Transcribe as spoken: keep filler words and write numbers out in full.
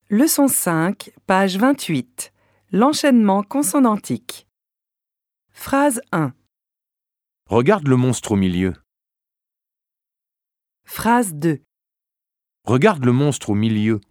Leçon cinq, page vingt-huit. L'enchaînement consonantique. Phrase un. Regarde le monstre au milieu. Phrase deux. Regarde le monstre au milieu.